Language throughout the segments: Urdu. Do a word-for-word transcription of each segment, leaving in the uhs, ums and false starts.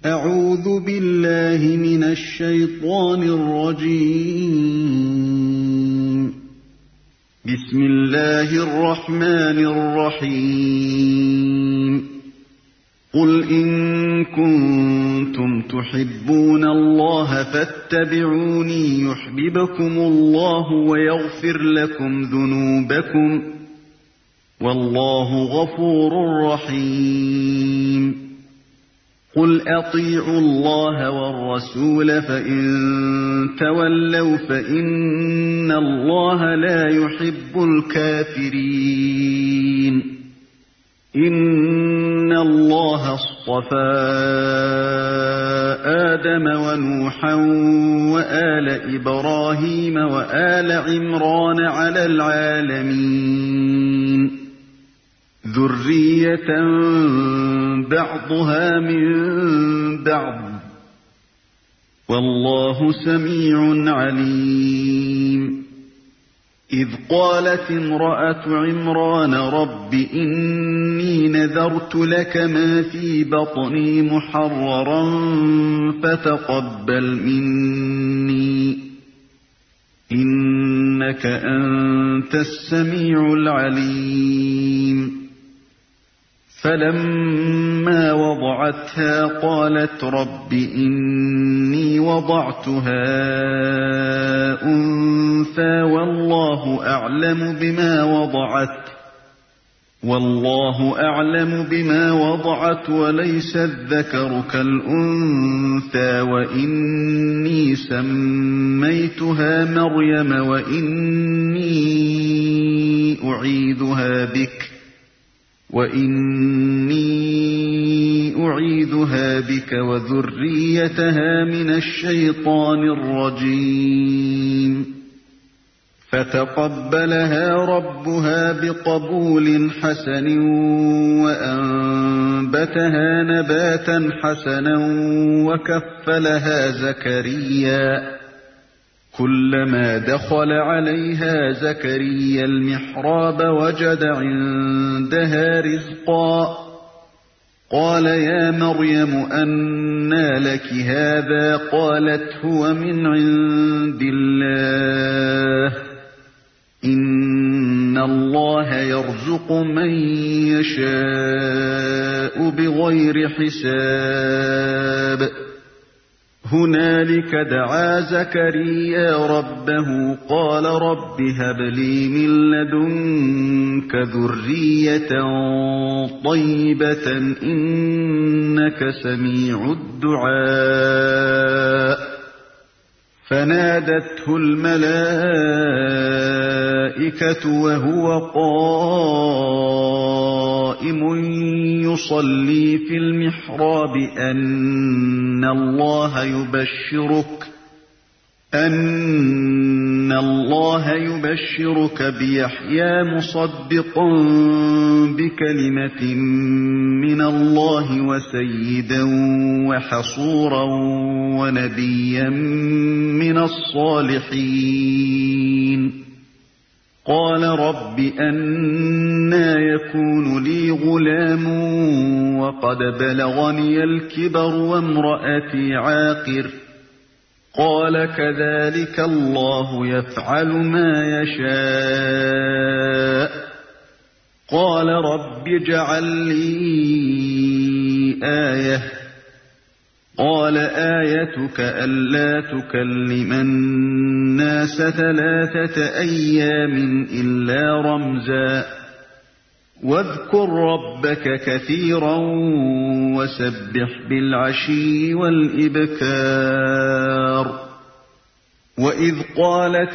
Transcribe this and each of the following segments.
أعوذ بالله من الشيطان الرجيم. بسم الله الرحمن الرحيم. قل إن كنتم تحبون الله فاتبعوني يحببكم الله ويغفر لكم ذنوبكم والله غفور رحيم. قل أطيعوا الله والرسول فإن تولوا فإن الله لا يحب الكافرين. إن الله اصطفى آدم ونوحا وآل إبراهيم وآل عمران على العالمين ذرية بعضها من بعض والله سميع عليم. إذ قالت امرأة عمران رب إني نذرت لك ما في بطني محررا فتقبل مني إنك أنت السميع العليم. فلما وضعتها قالت رب إني وضعتها أنثى والله أعلم بما وضعت والله أعلم بما وضعت وليس الذكر كالأنثى وإني سميتها مريم وإني أعيذها بك وَإِنِّي أُعِيذُهَا بِكَ وَذُرِّيَّتَهَا مِنَ الشَّيْطَانِ الرَّجِيمِ. فَتَقَبَّلَهَا رَبُّهَا بِقَبُولٍ حَسَنٍ وَأَنبَتَهَا نَبَاتًا حَسَنًا وَكَفَّلَهَا زَكَرِيَّا. كلما دخل عليها زكريا المحراب وجد عندها رزقا قال يا مريم أنى لك هذا قالت هو من عند الله إن الله يرزق من يشاء بغير حساب. هنالك دعا زكريا ربه قال رب هب لي من لدنك ذرية طيبة إنك سميع الدعاء. فنادته الملائكة وهو قائم يصلي في المحراب أن الله يبشرك أن الله يبشرك بيحيى مصدقا بكلمة من الله وسيدا وحصورا ونبيا من الصالحين. قال رب أنى يكون لي غلام وقد بلغني الكبر وامرأتي عاقر قال كذلك الله يفعل ما يشاء. قال رب اجعل لي آية قال آيتك ألا تكلم الناس ثلاثة أيام إلا رمزا واذكر ربك كثيرا وسبح بالعشي والإبكار. وإذ قالت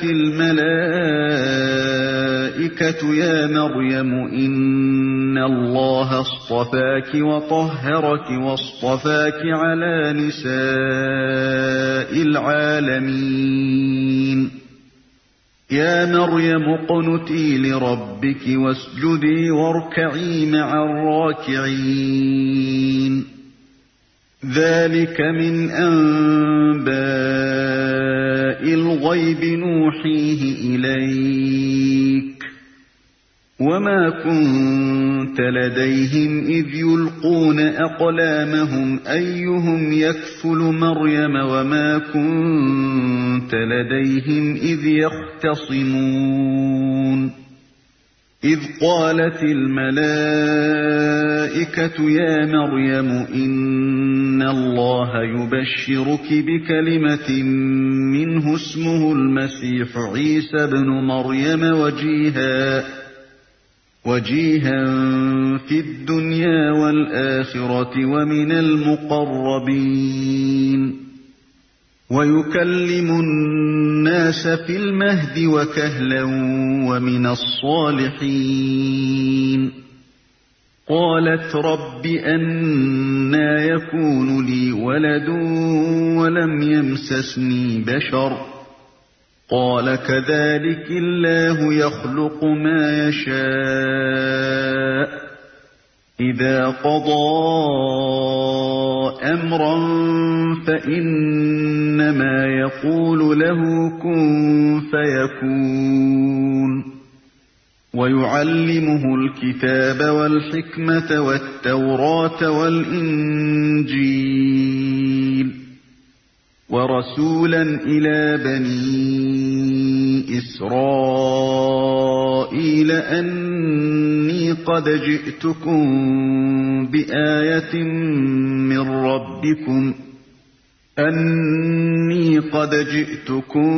الملائكة يا مريم إن الله اصطفاك وطهرك واصطفاك على نساء العالمين. يا مريم اقنتي لربك واسجدي واركعي مع الراكعين. ذلك من أنباء الغيب نوحيه إليك وما كنت لديهم إذ يلقون أقلامهم أيهم يكفل مريم وما كنت لديهم إذ يختصمون إذ قالت الملائكة يا مريم إن الله يبشرك بكلمة منه اسمه المسيح عيسى ابن مريم وجيها وجيها في الدنيا والآخرة ومن المقربين ويكلم الناس في المهد وكهلا ومن الصالحين قالت رب أنى يكون لي ولد ولم يمسسني بشر قال كذلك الله يخلق ما يشاء إذا قضى أمرا فإنما يقول له كن فيكون ويعلمه الكتاب والحكمة والتوراة والإنجيل ورسولا إلى بني إسرائيل أني قد جئتكم بآية من ربكم أني قد جئتكم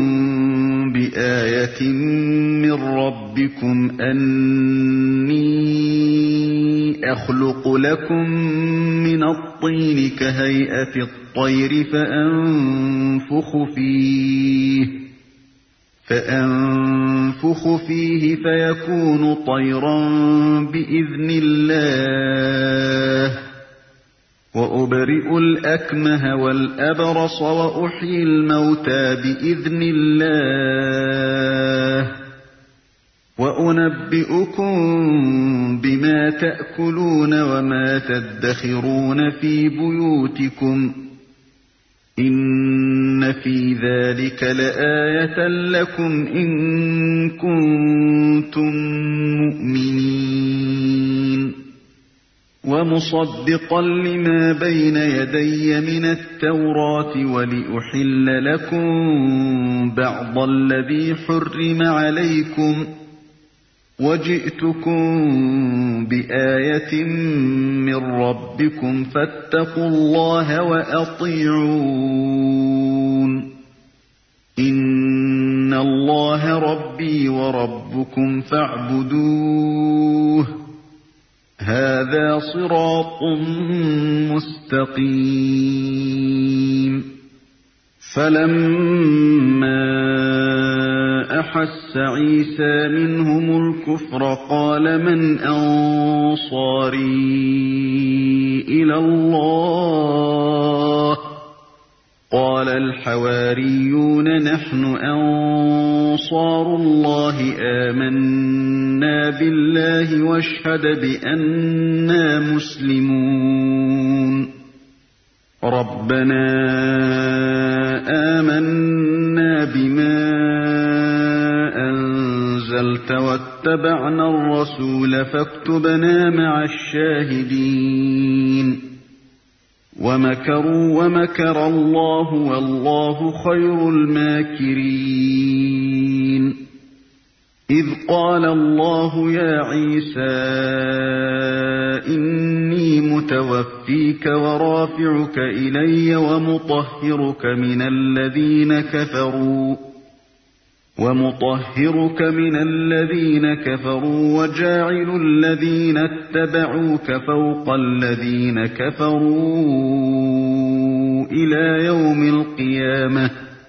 بآية من ربكم أني أخلق لكم من الطين كهيئة الطير فأنفخ فيه فأنفخ فيه فيكون طيرا بإذن الله وأبرئ الأكمه والأبرص وأحيي الموتى بإذن الله وأنبئكم بما تأكلون وما تدخرون في بيوتكم إن في ذلك لآية لكم إن كنتم مؤمنين ومصدقا لما بين يدي من التوراة ولأحل لكم بعض الذي حرم عليكم وجئتكم بآية من ربكم فاتقوا الله وأطيعون إن الله ربي وربكم فاعبدوه هذا صراط مستقيم فلما أحس عيسى منهم الكفر قال من أنصاري إلى الله قال الحواريون نحن أنصار الله آمنا بالله واشهد بأننا مسلمون ربنا آمنا بما أنزلت واتبعنا الرسول فاكتبنا مع الشاهدين ومكروا ومكر الله والله خير الماكرين إذ قال الله يا عيسى إني متوفيك ورافعك إلي ومطهرك من الذين كفروا ومطهرك من الذين كفروا وجاعل الذين اتبعوك فوق الذين كفروا إلى يوم القيامة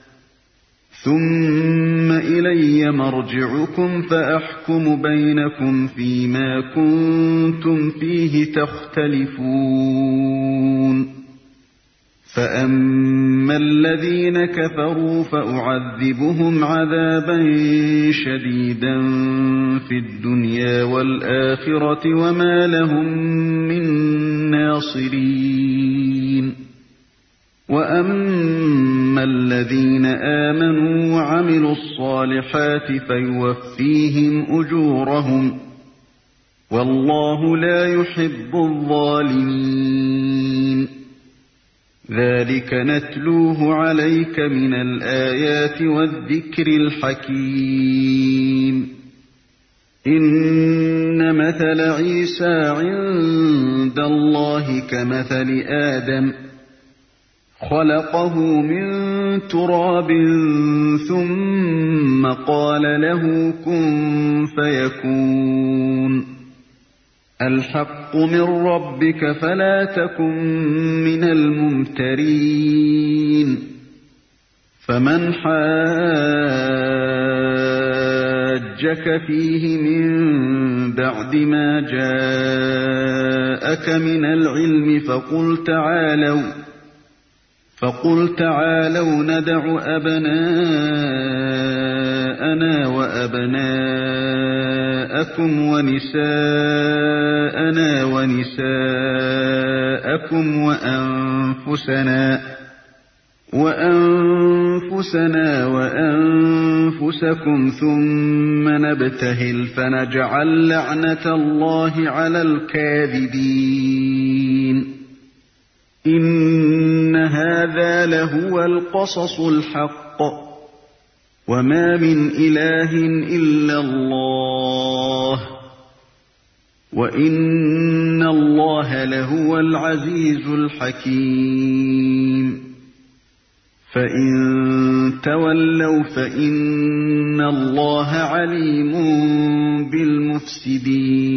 ثم إلي مرجعكم فأحكم بينكم فيما كنتم فيه تختلفون فأما الذين كفروا فأعذبهم عذابا شديدا في الدنيا والآخرة وما لهم من ناصرين وأما الذين آمنوا وعملوا الصالحات فيوفيهم أجورهم والله لا يحب الظالمين ذلك نتلوه عليك من الآيات والذكر الحكيم إن مثل عيسى عند الله كمثل آدم خلقه من تراب ثم قال له كن فيكون الحق من ربك فلا تكن من الممترين فمن حاجك فيه من بعد ما جاءك من العلم فقل تعالوا فقل تعالوا ندع أبناءنا وأبناءكم ونساءنا ونساءكم وأنفسنا وأنفسنا وأنفسكم ثم نبتهل فنجعل لعنة الله على الكاذبين إن هذا لهو القصص الحق وما من إله إلا الله وإن الله لهو العزيز الحكيم فإن تولوا فإن الله عليم بالمفسدين